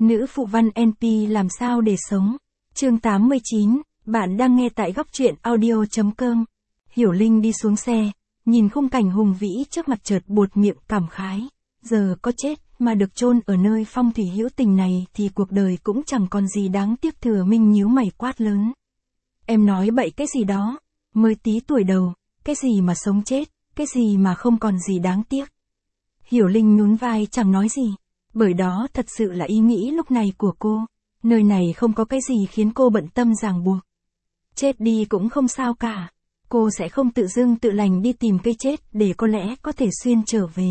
Nữ phụ văn NP làm sao để sống. Chương 89, bạn đang nghe tại góc truyện audio.com. Hiểu Linh đi xuống xe, nhìn khung cảnh hùng vĩ trước mặt chợt buột miệng cảm khái. Giờ có chết mà được chôn ở nơi phong thủy hữu tình này thì cuộc đời cũng chẳng còn gì đáng tiếc. Thừa Minh nhíu mày quát lớn. Em nói bậy cái gì đó, mới tí tuổi đầu, cái gì mà sống chết, cái gì mà không còn gì đáng tiếc. Hiểu Linh nhún vai chẳng nói gì, bởi đó thật sự là ý nghĩ lúc này của cô. Nơi này không có cái gì khiến cô bận tâm ràng buộc. Chết đi cũng không sao cả. Cô sẽ không tự dưng tự lành đi tìm cái chết để có lẽ có thể xuyên trở về.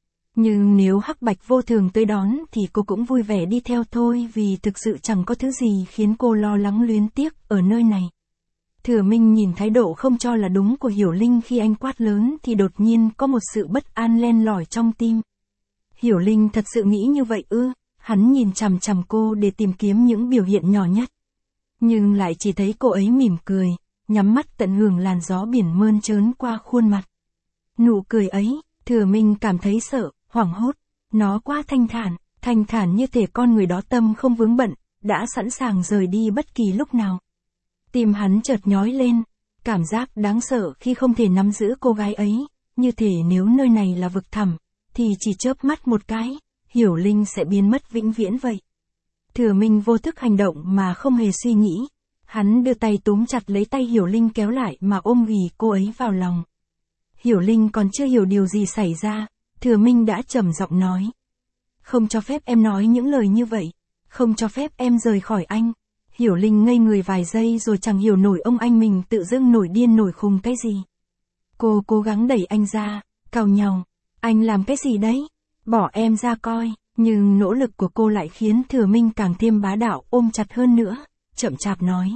Nhưng nếu Hắc Bạch vô thường tới đón thì cô cũng vui vẻ đi theo thôi, vì thực sự chẳng có thứ gì khiến cô lo lắng luyến tiếc ở nơi này. Thừa Minh nhìn thái độ không cho là đúng của Hiểu Linh khi anh quát lớn thì đột nhiên có một sự bất an len lỏi trong tim. Hiểu Linh thật sự nghĩ như vậy ư? Hắn nhìn chằm chằm cô để tìm kiếm những biểu hiện nhỏ nhất. Nhưng lại chỉ thấy cô ấy mỉm cười, nhắm mắt tận hưởng làn gió biển mơn trớn qua khuôn mặt. Nụ cười ấy, Thừa Minh cảm thấy sợ, hoảng hốt. Nó quá thanh thản như thể con người đó tâm không vướng bận, đã sẵn sàng rời đi bất kỳ lúc nào. Tim hắn chợt nhói lên, cảm giác đáng sợ khi không thể nắm giữ cô gái ấy, như thể nếu nơi này là vực thẳm, thì chỉ chớp mắt một cái, Hiểu Linh sẽ biến mất vĩnh viễn vậy. Thừa Minh vô thức hành động mà không hề suy nghĩ. Hắn đưa tay túm chặt lấy tay Hiểu Linh kéo lại mà ôm ghì cô ấy vào lòng. Hiểu Linh còn chưa hiểu điều gì xảy ra, Thừa Minh đã trầm giọng nói. Không cho phép em nói những lời như vậy, không cho phép em rời khỏi anh. Hiểu Linh ngây người vài giây rồi chẳng hiểu nổi ông anh mình tự dưng nổi điên nổi khùng cái gì. Cô cố gắng đẩy anh ra, càu nhàu. Anh làm cái gì đấy? Bỏ em ra coi. Nhưng nỗ lực của cô lại khiến Thừa Minh càng thêm bá đạo, ôm chặt hơn nữa, chậm chạp nói.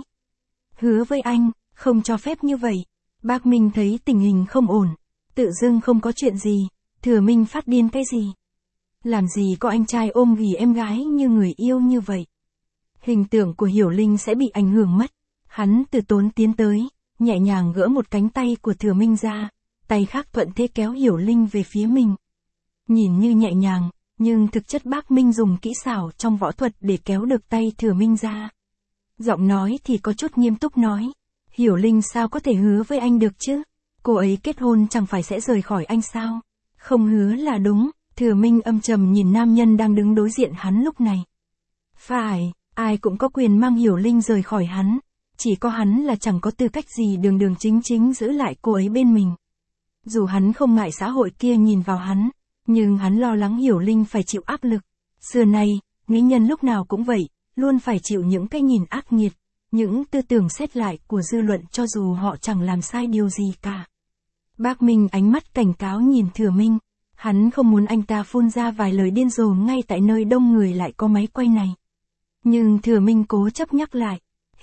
Hứa với anh, không cho phép như vậy. Bác Minh thấy tình hình không ổn. Tự dưng không có chuyện gì. Thừa Minh phát điên cái gì? Làm gì có anh trai ôm ghì em gái như người yêu như vậy? Hình tượng của Hiểu Linh sẽ bị ảnh hưởng mất. Hắn từ tốn tiến tới, nhẹ nhàng gỡ một cánh tay của Thừa Minh ra, tay khác thuận thế kéo Hiểu Linh về phía mình. Nhìn như nhẹ nhàng, nhưng thực chất bác Minh dùng kỹ xảo trong võ thuật để kéo được tay Thừa Minh ra. Giọng nói thì có chút nghiêm túc nói. Hiểu Linh sao có thể hứa với anh được chứ? Cô ấy kết hôn chẳng phải sẽ rời khỏi anh sao? Không hứa là đúng. Thừa Minh âm trầm nhìn nam nhân đang đứng đối diện hắn lúc này. Phải, ai cũng có quyền mang Hiểu Linh rời khỏi hắn. Chỉ có hắn là chẳng có tư cách gì đường chính giữ lại cô ấy bên mình. Dù hắn không ngại xã hội kia nhìn vào hắn, nhưng hắn lo lắng Hiểu Linh phải chịu áp lực. Xưa nay, mỹ nhân lúc nào cũng vậy, luôn phải chịu những cái nhìn ác nghiệt, những tư tưởng xét lại của dư luận cho dù họ chẳng làm sai điều gì cả. Bác Minh ánh mắt cảnh cáo nhìn Thừa Minh, hắn không muốn anh ta phun ra vài lời điên rồ ngay tại nơi đông người lại có máy quay này. Nhưng Thừa Minh cố chấp nhắc lại.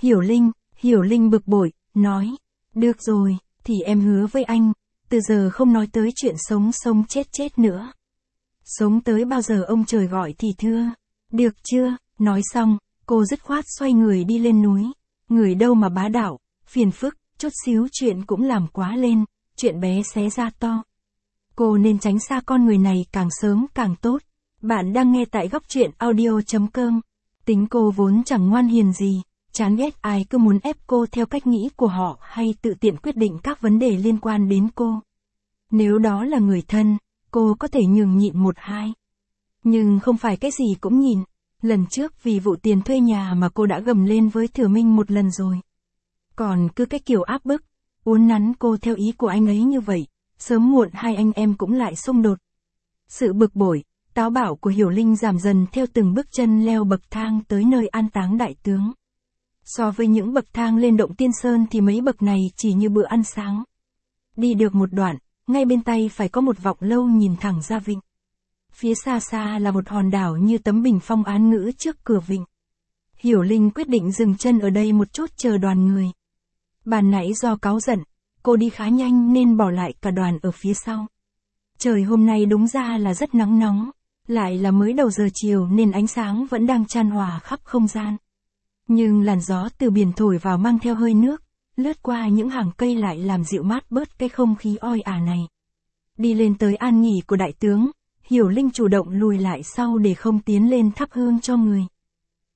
Hiểu Linh bực bội, nói, được rồi, thì em hứa với anh, từ giờ không nói tới chuyện sống chết nữa. Sống tới bao giờ ông trời gọi thì thưa. Được chưa? Nói xong, cô dứt khoát xoay người đi lên núi. Người đâu mà bá đạo, phiền phức, chút xíu chuyện cũng làm quá lên, chuyện bé xé ra to. Cô nên tránh xa con người này càng sớm càng tốt. Bạn đang nghe tại góc truyện audio.com. Tính cô vốn chẳng ngoan hiền gì, chán ghét ai cứ muốn ép cô theo cách nghĩ của họ hay tự tiện quyết định các vấn đề liên quan đến cô. Nếu đó là người thân, cô có thể nhường nhịn một hai. Nhưng không phải cái gì cũng nhìn. Lần trước vì vụ tiền thuê nhà mà cô đã gầm lên với Thừa Minh một lần rồi. Còn cứ cái kiểu áp bức, uốn nắn cô theo ý của anh ấy như vậy, sớm muộn hai anh em cũng lại xung đột. Sự bực bội, táo bạo của Hiểu Linh giảm dần theo từng bước chân leo bậc thang tới nơi an táng đại tướng. So với những bậc thang lên động Tiên Sơn thì mấy bậc này chỉ như bữa ăn sáng. Đi được một đoạn, ngay bên tay phải có một vọng lâu nhìn thẳng ra vịnh. Phía xa xa là một hòn đảo như tấm bình phong án ngữ trước cửa vịnh. Hiểu Linh quyết định dừng chân ở đây một chút chờ đoàn người. Ban nãy do cáu giận, cô đi khá nhanh nên bỏ lại cả đoàn ở phía sau. Trời hôm nay đúng ra là rất nắng nóng, lại là mới đầu giờ chiều nên ánh sáng vẫn đang chan hòa khắp không gian. Nhưng làn gió từ biển thổi vào mang theo hơi nước, lướt qua những hàng cây lại làm dịu mát bớt cái không khí oi ả này. Đi lên tới an nghỉ của đại tướng, Hiểu Linh chủ động lùi lại sau để không tiến lên thắp hương cho người.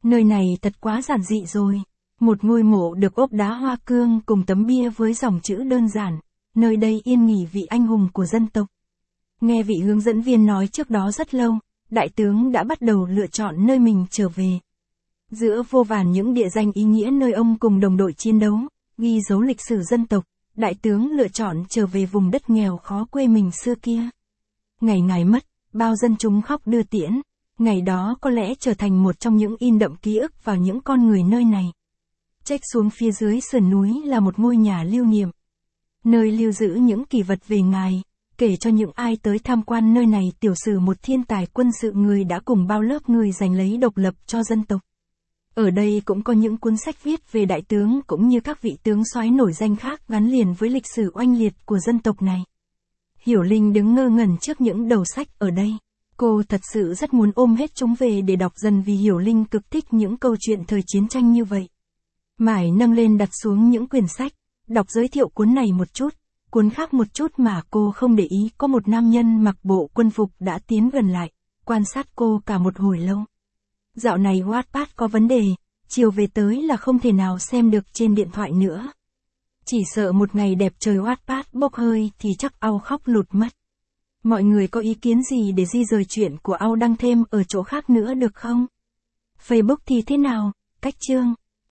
Nơi này thật quá giản dị rồi. Một ngôi mộ được ốp đá hoa cương cùng tấm bia với dòng chữ đơn giản. Nơi đây yên nghỉ vị anh hùng của dân tộc. Nghe vị hướng dẫn viên nói trước đó rất lâu, đại tướng đã bắt đầu lựa chọn nơi mình trở về. Giữa vô vàn những địa danh ý nghĩa nơi ông cùng đồng đội chiến đấu, ghi dấu lịch sử dân tộc, đại tướng lựa chọn trở về vùng đất nghèo khó quê mình xưa kia. Ngày ngài mất, bao dân chúng khóc đưa tiễn. Ngày đó có lẽ trở thành một trong những in đậm ký ức vào những con người nơi này. Chếch xuống phía dưới sườn núi là một ngôi nhà lưu niệm. Nơi lưu giữ những kỷ vật về ngài, kể cho những ai tới tham quan nơi này tiểu sử một thiên tài quân sự người đã cùng bao lớp người giành lấy độc lập cho dân tộc. Ở đây cũng có những cuốn sách viết về đại tướng cũng như các vị tướng soái nổi danh khác gắn liền với lịch sử oanh liệt của dân tộc này. Hiểu Linh đứng ngơ ngẩn trước những đầu sách ở đây. Cô thật sự rất muốn ôm hết chúng về để đọc dần vì Hiểu Linh cực thích những câu chuyện thời chiến tranh như vậy. Mải nâng lên đặt xuống những quyển sách, đọc giới thiệu cuốn này một chút, cuốn khác một chút mà cô không để ý có một nam nhân mặc bộ quân phục đã tiến gần lại, quan sát cô cả một hồi lâu. Dạo này Wattpad có vấn đề, chiều về tới là không thể nào xem được trên điện thoại nữa. Chỉ sợ một ngày đẹp trời Wattpad bốc hơi thì chắc Au khóc lụt mất. Mọi người có ý kiến gì để di rời chuyện của Au đăng thêm ở chỗ khác nữa được không? Facebook thì thế nào? Cách chương